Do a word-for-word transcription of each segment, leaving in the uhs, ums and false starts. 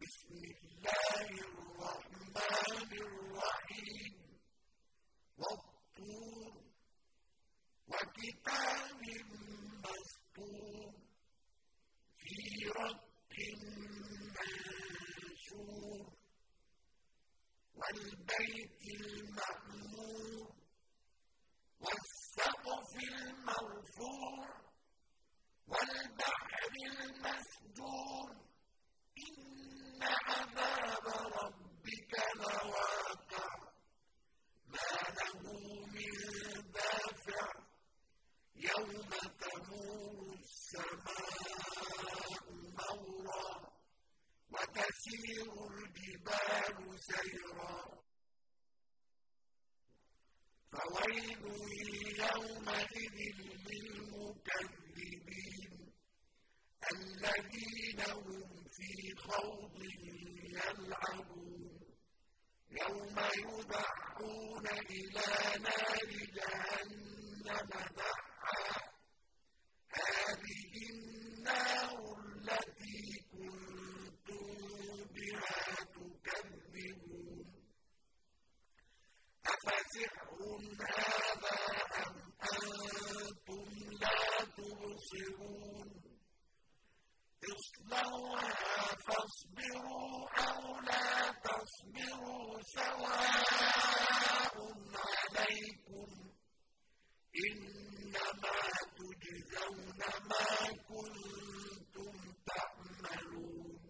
بسم الله الرحمن الرحيم والطور وكتاب مسطور في رق منشور والبيت المعمور والسقف المرفوع والبحر المسجور إن عذاب ربك لواقع ما له من دافع يوم تمور السماء مورا وتسير الجبال سيرا فويل يومئذ للمكذبين الذين هم في خوض يلعبون يوم يدعون إلى نار جهنم دعا هذه النار التي كنتم بها تكذبون أفسحر هذا أم أنتم لا تبصرون اصلوها فاصبروا أو لا تصبروا سواء عليكم إنما تجزون ما كنتم تعملون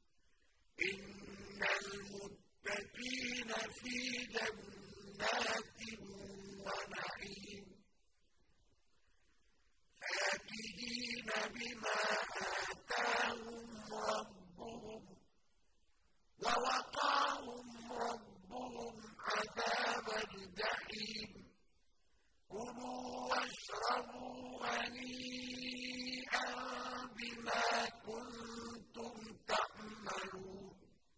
إن المتقين في جنات ونعيم فاكهين بما آتاهم ربهم ووقاهم ربهم عذاب الجحيم كلوا واشربوا هنيئا بما كنتم تعملون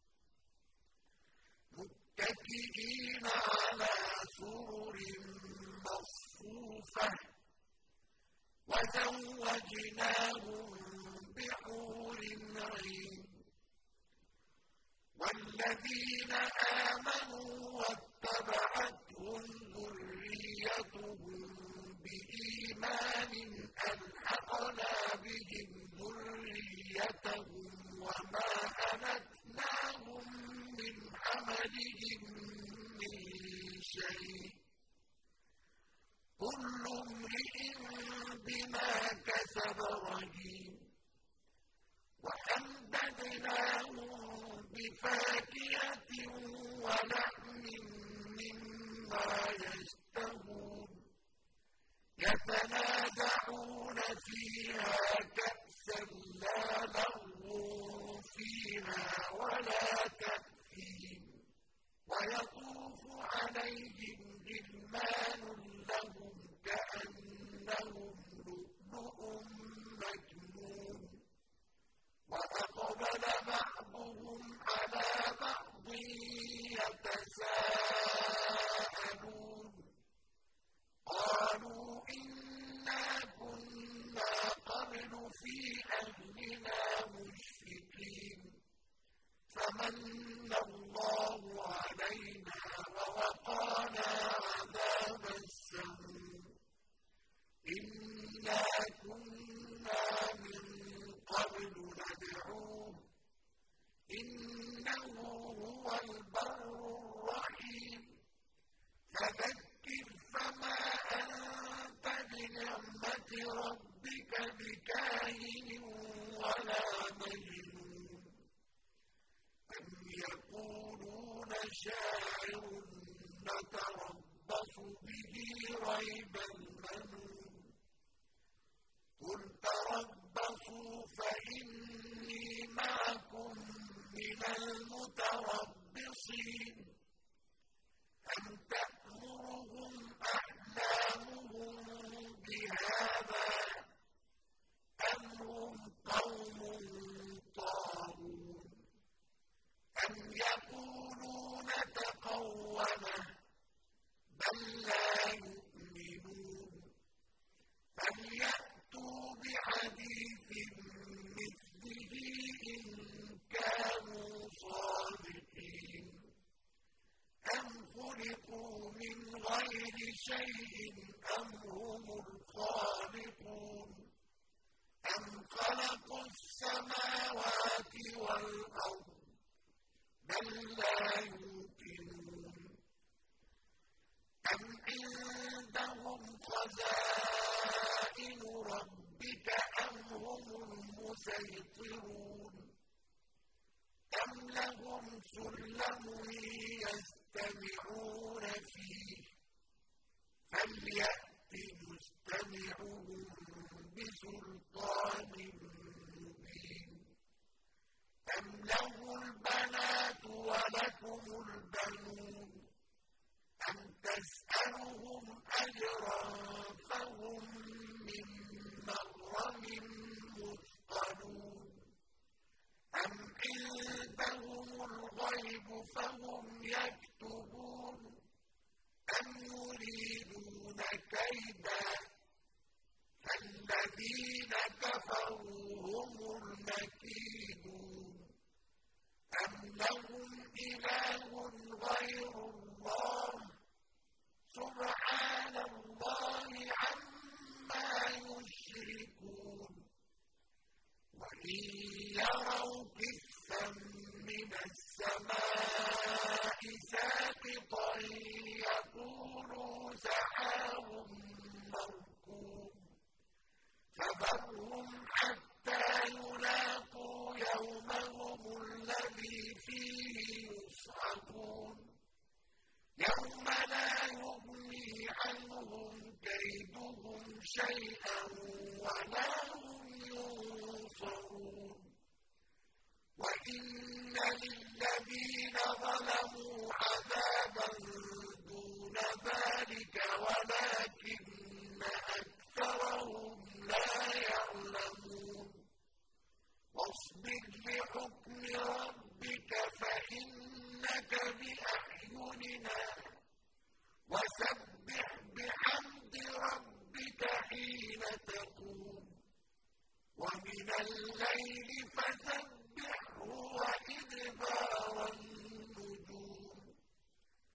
متكئين على سرر مصفوفة وزوجناهم بحور عين والذين آمنوا واتبعتهم ذريتهم بإيمان ألحقنا بهم ذريتهم وما ألتناهم من عملهم من شيء كل امرئ بما كسب رهين وأمددناهم بفاكهة ولحم مما يشتهون يتنازعون فيها كأسا لا لغو فيها ولا تأثيم ويطوف عليهم غلمان لهم كأنهم لؤلؤ مكنون وأقبل بعضهم على بعض يتساءلون قالوا إنا كنا قبل في أهلنا مشفقين فمن الله علينا ووقانا عذاب السموم إنا كنا من قبل ندعوه إنه هو البر الرحيم فذكر فما أنت بنعمة ربك بكاهن ولا مجنون أم يقولون شاعر نتربص به ريب المنون قل تربصوا فإني معكم من المتربصين أم تأمرهم أحلامهم بهذا أم هم قوم طاغون أم يقولون تقوله بل لا يؤمنون فليأتوا بحديث مثله إن كانوا شيء أم هم الخالقون أم خلقوا السماوات والأرض بل لا يوقنون أم عندهم خزائن ربك أم هم المسيطرون أم لهم سلم يستمعون فيه فليأت مستمعهم بسلطان مبين أم له البنات ولكم البنون أم تسألهم أجرا فهم من مغرم مثقلون أم عندهم الغيب فهم يكتبون أم يريدون كيدا فالذين كفروا هم المكيدون أم لهم إله غير الله سبحان الله عما يشركون وإن يروا كسفا من السماء ساقطا يقولوا سحاب مركوم فذرهم حتى يلاقوا يومهم الذي فيه يصعقون يوم لا يغني عنهم كيدهم شيئا ولا هم ينصرون وإن للذين ظلموا عذابا دون ذلك ولكن أكثرهم لا يعلمون واصبر لحكم ربك فإنك بأعيننا وسبح بحمد ربك حين تقوم ومن الليل فسبحه وإدبار